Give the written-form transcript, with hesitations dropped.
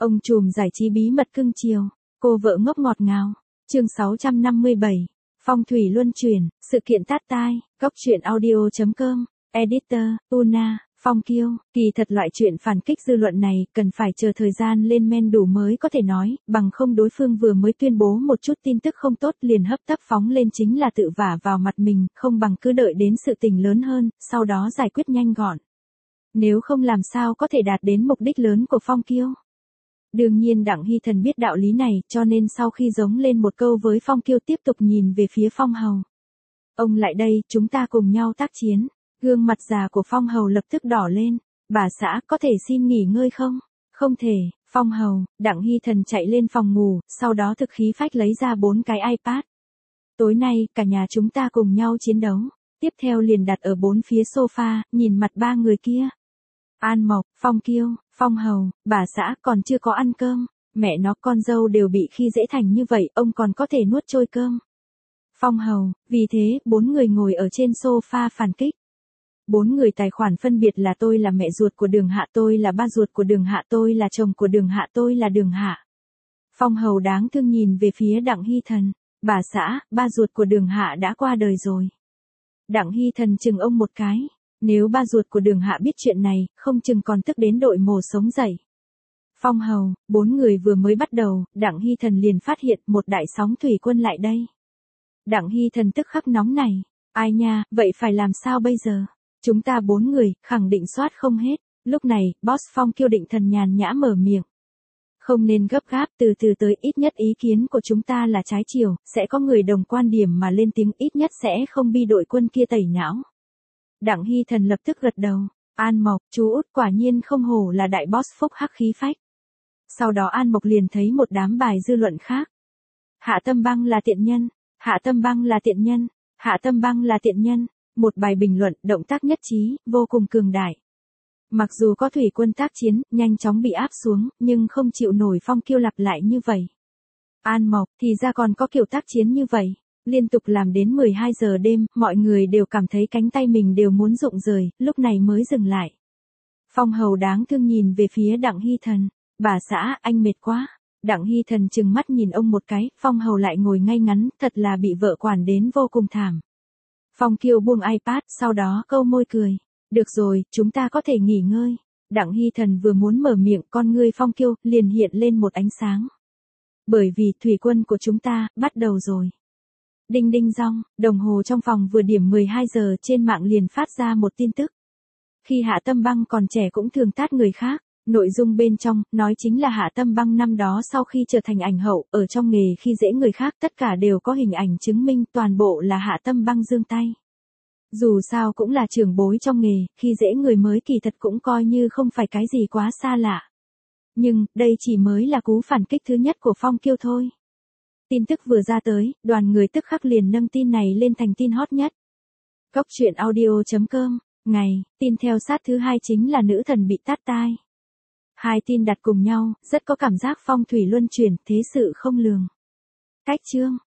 Ông trùm giải trí bí mật cưng chiều, cô vợ ngốc ngọt ngào. Chương 657. Phong thủy luân chuyển, sự kiện tát tai, góc truyện audio.com, editor, Una, Phong Kiêu. Kỳ thật loại chuyện phản kích dư luận này cần phải chờ thời gian lên men đủ mới có thể nói, bằng không đối phương vừa mới tuyên bố một chút tin tức không tốt liền hấp tấp phóng lên chính là tự vả vào mặt mình, không bằng cứ đợi đến sự tình lớn hơn, sau đó giải quyết nhanh gọn. Nếu không làm sao có thể đạt đến mục đích lớn của Phong Kiêu. Đương nhiên Đặng Hy Thần biết đạo lý này, cho nên sau khi giống lên một câu với Phong Kiêu tiếp tục nhìn về phía Phong Hầu. Ông lại đây, chúng ta cùng nhau tác chiến. Gương mặt già của Phong Hầu lập tức đỏ lên. Bà xã, có thể xin nghỉ ngơi không? Không thể. Phong Hầu. Đặng Hy Thần chạy lên phòng ngủ, sau đó thực khí phách lấy ra 4 cái iPad. Tối nay, cả nhà chúng ta cùng nhau chiến đấu. Tiếp theo liền đặt ở 4 phía sofa, nhìn mặt 3 người kia. An Mộc, Phong Kiêu, Phong Hầu, bà xã còn chưa có ăn cơm. Mẹ nó, con dâu đều bị khi dễ thành như vậy, ông còn có thể nuốt trôi cơm. Phong Hầu, vì thế, 4 người ngồi ở trên sofa phản kích. 4 người tài khoản phân biệt là: tôi là mẹ ruột của Đường Hạ, tôi là ba ruột của Đường Hạ, tôi là chồng của Đường Hạ, tôi là Đường Hạ. Phong Hầu đáng thương nhìn về phía Đặng Hy Thần. Bà xã, ba ruột của Đường Hạ đã qua đời rồi. Đặng Hy Thần chừng ông một cái. Nếu ba ruột của Đường Hạ biết chuyện này, không chừng còn tức đến đội mồ sống dậy. Phong Hầu, 4 người vừa mới bắt đầu, Đặng Hy Thần liền phát hiện một đại sóng thủy quân lại đây. Đặng Hy Thần tức khắc nóng này. Ai nha, vậy phải làm sao bây giờ? Chúng ta 4 người, khẳng định soát không hết. Lúc này, boss Phong Kiêu định thần nhàn nhã mở miệng. Không nên gấp gáp, từ từ tới, ít nhất ý kiến của chúng ta là trái chiều, sẽ có người đồng quan điểm mà lên tiếng, ít nhất sẽ không bị đội quân kia tẩy não. Đặng Hy Thần lập tức gật đầu. An Mộc, chú út quả nhiên không hổ là đại boss phúc hắc khí phách. Sau đó An Mộc liền thấy một đám bài dư luận khác. Hạ Tâm Băng là tiện nhân, Hạ Tâm Băng là tiện nhân, Hạ Tâm Băng là tiện nhân. Một bài bình luận, động tác nhất trí, vô cùng cường đại. Mặc dù có thủy quân tác chiến, nhanh chóng bị áp xuống, nhưng không chịu nổi Phong Kiêu lặp lại như vậy. An Mộc, thì ra còn có kiểu tác chiến như vậy. Liên tục làm đến 12 giờ đêm, mọi người đều cảm thấy cánh tay mình đều muốn rụng rời, lúc này mới dừng lại. Phong Hầu đáng thương nhìn về phía Đặng Hy Thần. Bà xã, anh mệt quá. Đặng Hy Thần trừng mắt nhìn ông một cái, Phong Hầu lại ngồi ngay ngắn, thật là bị vợ quản đến vô cùng thảm. Phong Kiêu buông iPad, sau đó câu môi cười. Được rồi, chúng ta có thể nghỉ ngơi. Đặng Hy Thần vừa muốn mở miệng, con ngươi Phong Kiêu liền hiện lên một ánh sáng. Bởi vì thủy quân của chúng ta bắt đầu rồi. Đinh đinh dong, đồng hồ trong phòng vừa điểm 12 giờ, trên mạng liền phát ra một tin tức. Khi Hạ Tâm Băng còn trẻ cũng thường tát người khác. Nội dung bên trong, nói chính là Hạ Tâm Băng năm đó sau khi trở thành ảnh hậu, ở trong nghề khi dễ người khác tất cả đều có hình ảnh chứng minh, toàn bộ là Hạ Tâm Băng giương tay. Dù sao cũng là trưởng bối trong nghề, khi dễ người mới kỳ thật cũng coi như không phải cái gì quá xa lạ. Nhưng, đây chỉ mới là cú phản kích thứ nhất của Phong Kiêu thôi. Tin tức vừa ra tới, đoàn người tức khắc liền nâng tin này lên thành tin hot nhất. Góc truyện audio.com, ngày, tin theo sát thứ 2 chính là nữ thần bị tát tai. 2 tin đặt cùng nhau, rất có cảm giác phong thủy luân chuyển, thế sự không lường. Cách chương.